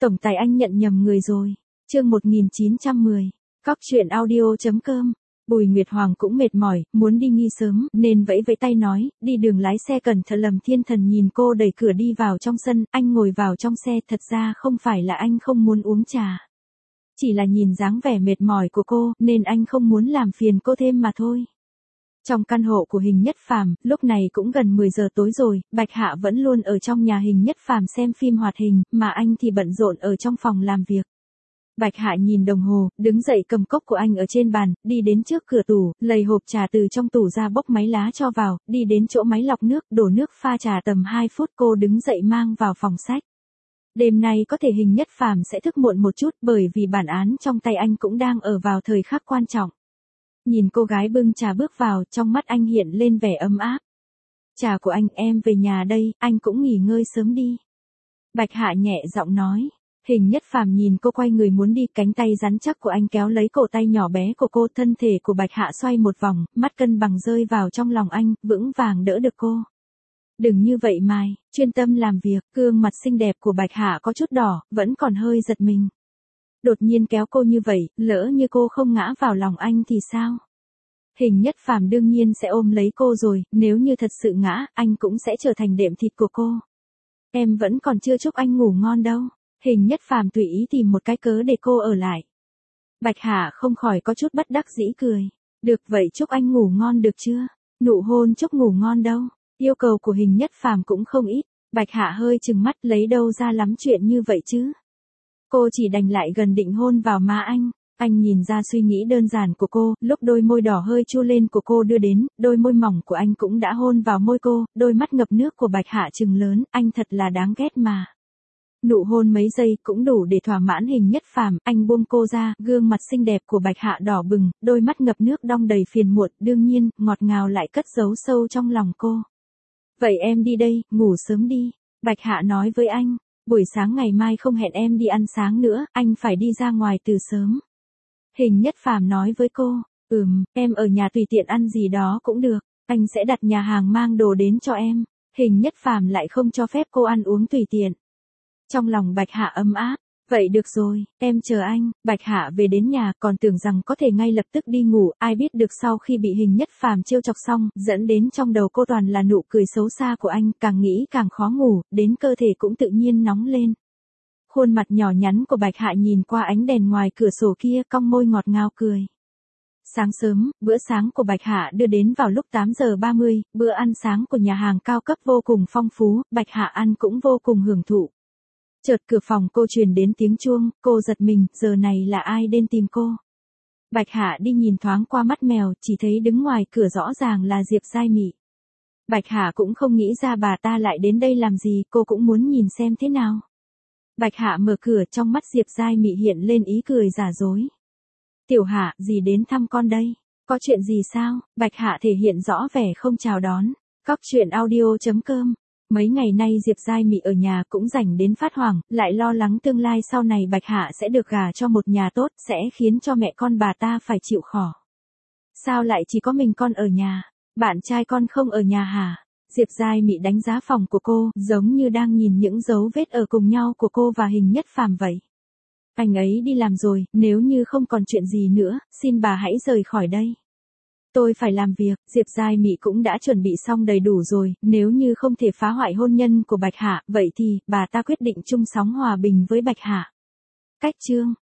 Tổng tài anh nhận nhầm người rồi. Chương 1910. Cóc truyện audio.com. Bùi Nguyệt Hoàng cũng mệt mỏi, muốn đi nghỉ sớm, nên vẫy vẫy tay nói, đi đường lái xe cẩn thận. Lâm Thiên Thần nhìn cô đẩy cửa đi vào trong sân, anh ngồi vào trong xe, thật ra không phải là anh không muốn uống trà. Chỉ là nhìn dáng vẻ mệt mỏi của cô, nên anh không muốn làm phiền cô thêm mà thôi. Trong căn hộ của Hình Nhất Phàm, lúc này cũng gần 10 giờ tối rồi, Bạch Hạ vẫn luôn ở trong nhà Hình Nhất Phàm xem phim hoạt hình, mà anh thì bận rộn ở trong phòng làm việc. Bạch Hạ nhìn đồng hồ, đứng dậy cầm cốc của anh ở trên bàn, đi đến trước cửa tủ, lấy hộp trà từ trong tủ ra, bốc máy lá cho vào, đi đến chỗ máy lọc nước, đổ nước pha trà. Tầm 2 phút cô đứng dậy mang vào phòng sách. Đêm nay có thể Hình Nhất Phàm sẽ thức muộn một chút, bởi vì bản án trong tay anh cũng đang ở vào thời khắc quan trọng. Nhìn cô gái bưng trà bước vào, trong mắt anh hiện lên vẻ ấm áp. Trà của anh, em về nhà đây, anh cũng nghỉ ngơi sớm đi. Bạch Hạ nhẹ giọng nói. Hình Nhất Phàm nhìn cô quay người muốn đi, cánh tay rắn chắc của anh kéo lấy cổ tay nhỏ bé của cô, thân thể của Bạch Hạ xoay một vòng, mắt cân bằng rơi vào trong lòng anh, vững vàng đỡ được cô. Đừng như vậy Mai, chuyên tâm làm việc. Gương mặt xinh đẹp của Bạch Hạ có chút đỏ, vẫn còn hơi giật mình. Đột nhiên kéo cô như vậy, lỡ như cô không ngã vào lòng anh thì sao? Hình Nhất Phàm đương nhiên sẽ ôm lấy cô rồi, nếu như thật sự ngã, anh cũng sẽ trở thành đệm thịt của cô. Em vẫn còn chưa chúc anh ngủ ngon đâu. Hình Nhất Phàm tùy ý tìm một cái cớ để cô ở lại. Bạch Hạ không khỏi có chút bất đắc dĩ cười. Được vậy chúc anh ngủ ngon được chưa? Nụ hôn chúc ngủ ngon đâu. Yêu cầu của Hình Nhất Phàm cũng không ít. Bạch Hạ hơi chừng mắt, lấy đâu ra lắm chuyện như vậy chứ? Cô chỉ đành lại gần định hôn vào má anh. Anh nhìn ra suy nghĩ đơn giản của cô, lúc đôi môi đỏ hơi chu lên của cô đưa đến, đôi môi mỏng của anh cũng đã hôn vào môi cô, đôi mắt ngập nước của Bạch Hạ trừng lớn, anh thật là đáng ghét mà. Nụ hôn mấy giây cũng đủ để thỏa mãn Hình Nhất Phàm, anh buông cô ra, gương mặt xinh đẹp của Bạch Hạ đỏ bừng, đôi mắt ngập nước đong đầy phiền muộn, đương nhiên, ngọt ngào lại cất giấu sâu trong lòng cô. Vậy em đi đây, ngủ sớm đi. Bạch Hạ nói với anh, buổi sáng ngày mai không hẹn em đi ăn sáng nữa, anh phải đi ra ngoài từ sớm. Hình Nhất Phàm nói với cô, em ở nhà tùy tiện ăn gì đó cũng được, anh sẽ đặt nhà hàng mang đồ đến cho em. Hình Nhất Phàm lại không cho phép cô ăn uống tùy tiện. Trong lòng Bạch Hạ ấm áp, vậy được rồi, em chờ anh. Bạch Hạ về đến nhà, còn tưởng rằng có thể ngay lập tức đi ngủ, ai biết được sau khi bị Hình Nhất Phàm trêu chọc xong, dẫn đến trong đầu cô toàn là nụ cười xấu xa của anh, càng nghĩ càng khó ngủ, đến cơ thể cũng tự nhiên nóng lên. Khuôn mặt nhỏ nhắn của Bạch Hạ nhìn qua ánh đèn ngoài cửa sổ kia, cong môi ngọt ngào cười. Sáng sớm, bữa sáng của Bạch Hạ đưa đến vào lúc 8 giờ 30, bữa ăn sáng của nhà hàng cao cấp vô cùng phong phú, Bạch Hạ ăn cũng vô cùng hưởng thụ. Chợt cửa phòng cô truyền đến tiếng chuông, cô giật mình, giờ này là ai đến tìm cô? Bạch Hạ đi nhìn thoáng qua mắt mèo, chỉ thấy đứng ngoài cửa rõ ràng là Diệp Giai Mị. Bạch Hạ cũng không nghĩ ra bà ta lại đến đây làm gì, cô cũng muốn nhìn xem thế nào. Bạch Hạ mở cửa, trong mắt Diệp Giai Mị hiện lên ý cười giả dối. Tiểu Hạ, dì đến thăm con đây. Có chuyện gì sao? Bạch Hạ thể hiện rõ vẻ không chào đón. Cóc truyện audio.com. Mấy ngày nay Diệp Giai Mị ở nhà cũng rảnh đến phát hoảng, lại lo lắng tương lai sau này Bạch Hạ sẽ được gả cho một nhà tốt, sẽ khiến cho mẹ con bà ta phải chịu khổ. Sao lại chỉ có mình con ở nhà? Bạn trai con không ở nhà hả? Diệp Giai Mị đánh giá phòng của cô, giống như đang nhìn những dấu vết ở cùng nhau của cô và Hình Nhất Phàm vậy. Anh ấy đi làm rồi, nếu như không còn chuyện gì nữa, xin bà hãy rời khỏi đây. Tôi phải làm việc. Diệp Giai Mị cũng đã chuẩn bị xong đầy đủ rồi, nếu như không thể phá hoại hôn nhân của Bạch Hạ, vậy thì, bà ta quyết định chung sống hòa bình với Bạch Hạ. Cách chương